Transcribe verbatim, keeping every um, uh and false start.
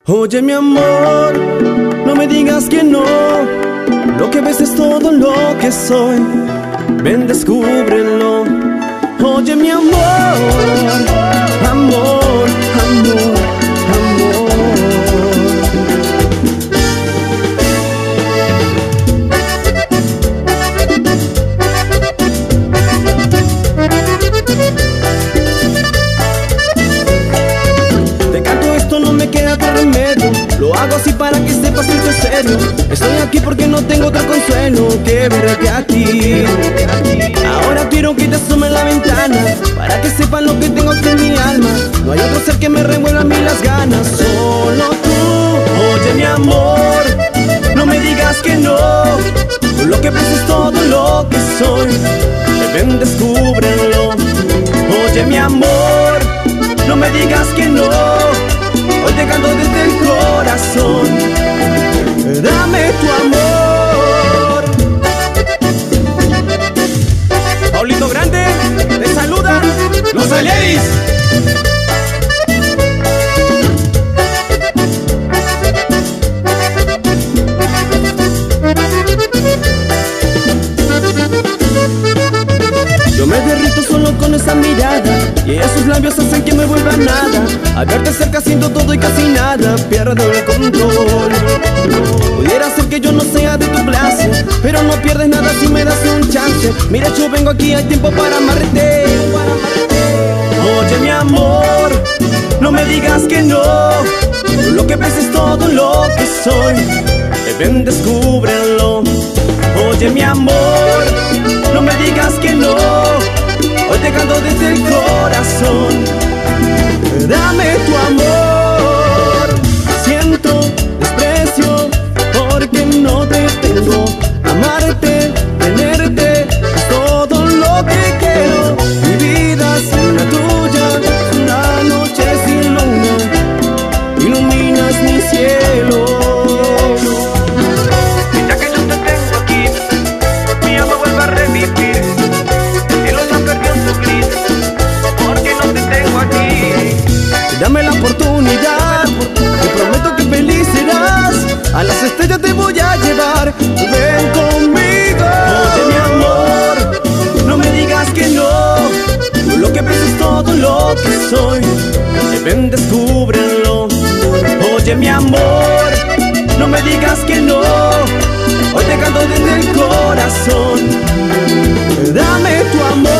Oye mi amor, no me digas que no. Lo que ves es todo lo que soy. Ven, descúbrelo. Oye mi amor, amor, amor, amor. Te canto esto, no me queda otro remedio. Lo hago así para que sepas que esto es serio. Estoy aquí porque no tengo otro consuelo que verte a ti. Ahora quiero que te asome en la ventana para que sepan lo que tengo aquí en mi alma. No hay otro ser que me revuelva a mí las ganas, solo tú. Oye mi amor, no me digas que no. Lo que pienso es todo lo que soy. Ven, descúbrelo. Oye mi amor, no me digas que no. Hoy te canto desde el corazón. Dame tu amor. Paulito Grande, te saludan los Aleris. Yo me derrito solo con esa mirada y esos labios hacen que me vuelva nada. Al verte cerca siento todo y casi nada, pierdo el control. Pudiera ser que yo no sea de tu clase, pero no pierdes nada si me das un chance. Mira, yo vengo aquí, hay tiempo para amarte. Oye mi amor, no me digas que no. Lo que ves es todo lo que soy. Ven, descúbrelo. Oye mi amor, no me digas que no. Hoy te canto desde el corazón. Dame tu amor. Siento desprecio porque no te tengo. Amarte, tenerte, es todo lo que quiero. Mi vida sin la tuya es una noche sin luna. Iluminas mi cielo. Ya que yo te tengo aquí, mi amor vuelve a revivir. El cielo ya perdió su gris, porque no te tengo aquí. Dame la oportunidad, te prometo que feliz serás. A las estrellas te voy a llevar, ven conmigo. Oye mi amor, no me digas que no. Lo que ves es todo lo que soy. Ven, descúbrelo. Oye mi amor, no me digas que no. Hoy te canto desde el corazón. Dame tu amor.